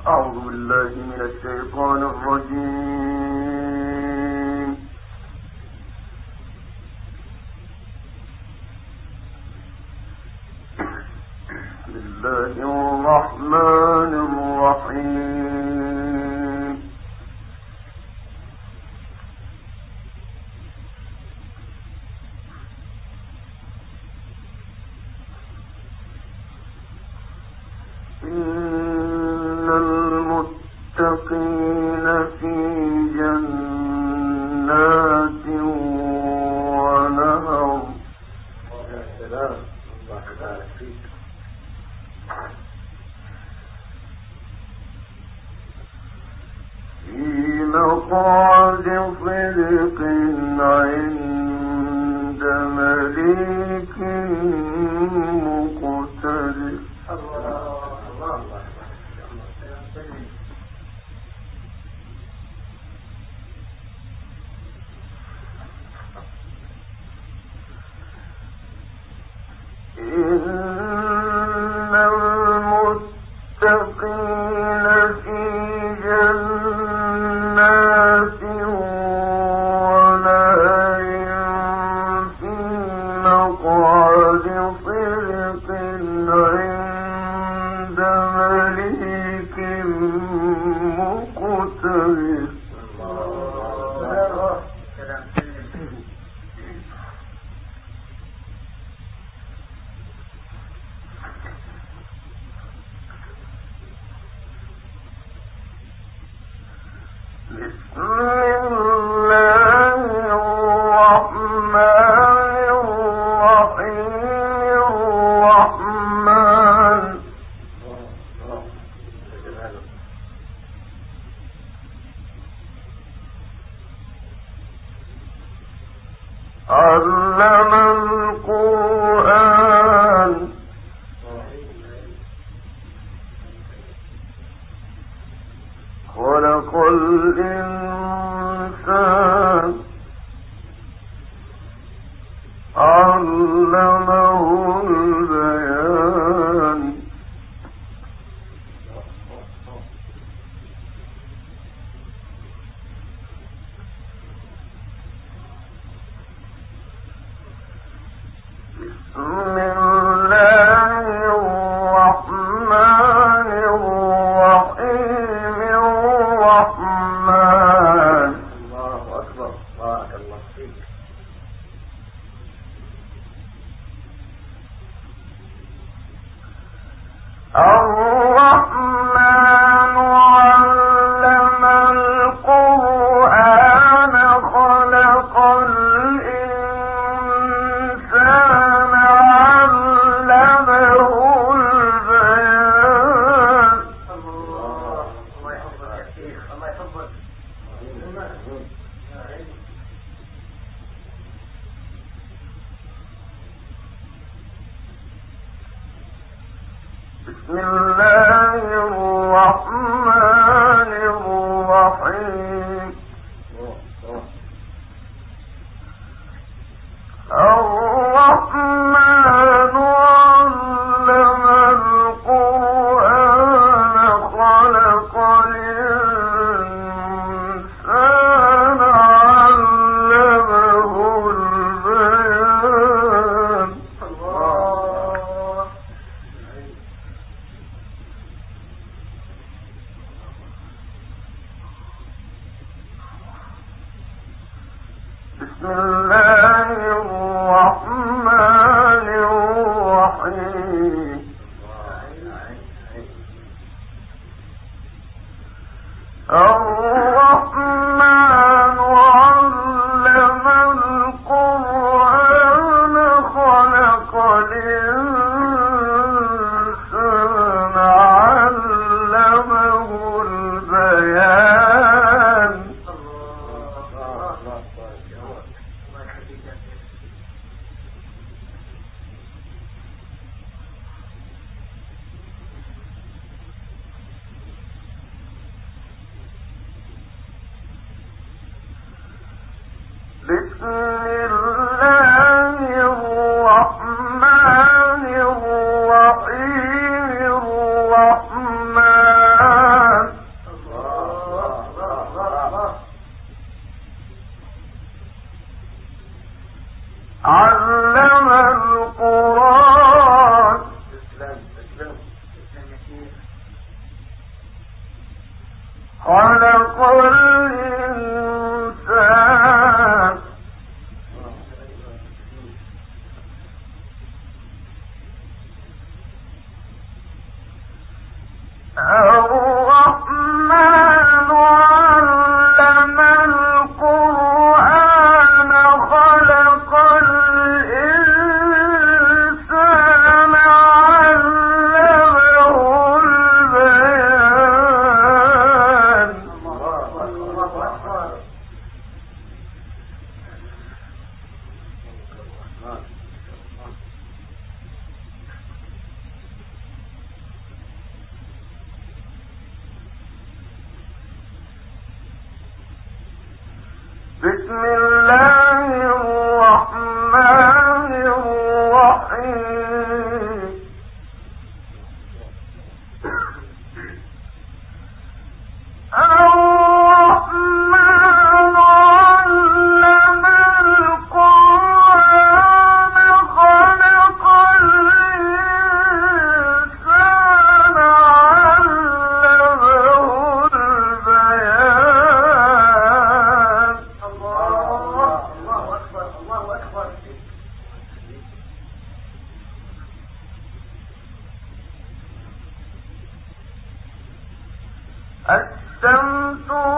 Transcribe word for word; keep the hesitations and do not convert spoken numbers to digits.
أعوذ بالله من الشيطان الرجيم. بسم الله الرحمن الرحيم. إن المتقين في جنات ونهر. في مقعد صدق عند مليك مقتدر. إن المتقين في جنات ونهر في مقعد صدق عند مليك مقتدر. بسم الله الرحمن الرحيم. الرحمن علم القرآن خلق الإنسان علمه البيان. بسم الله الرحمن الرحيم. الرحمن الله أكبر. بارك الله فيك. الرحمن علم القرآن خلق الإنسان علمه البيان. الله يحفظك يا شيخ. الله يحفظك. بسم الله الرحمن الرحيم. الرحمن علم القرآن خلق الإنسان علمه البيان. الله. بسم الله الرحمن الرحيم. الرحمن علم القرآن خلق الإنسان علمه البيان. بسم الله الرحمن الرحيم. الرحمن خلق الإنسان الرحمن علم القرآن خلق الإنسان علمه البيان. بسم الله الرحمن الرحيم. الرحمن علم القرآن خلق الإنسان علمه البيان. الله أكبر الله أكبر. الشمس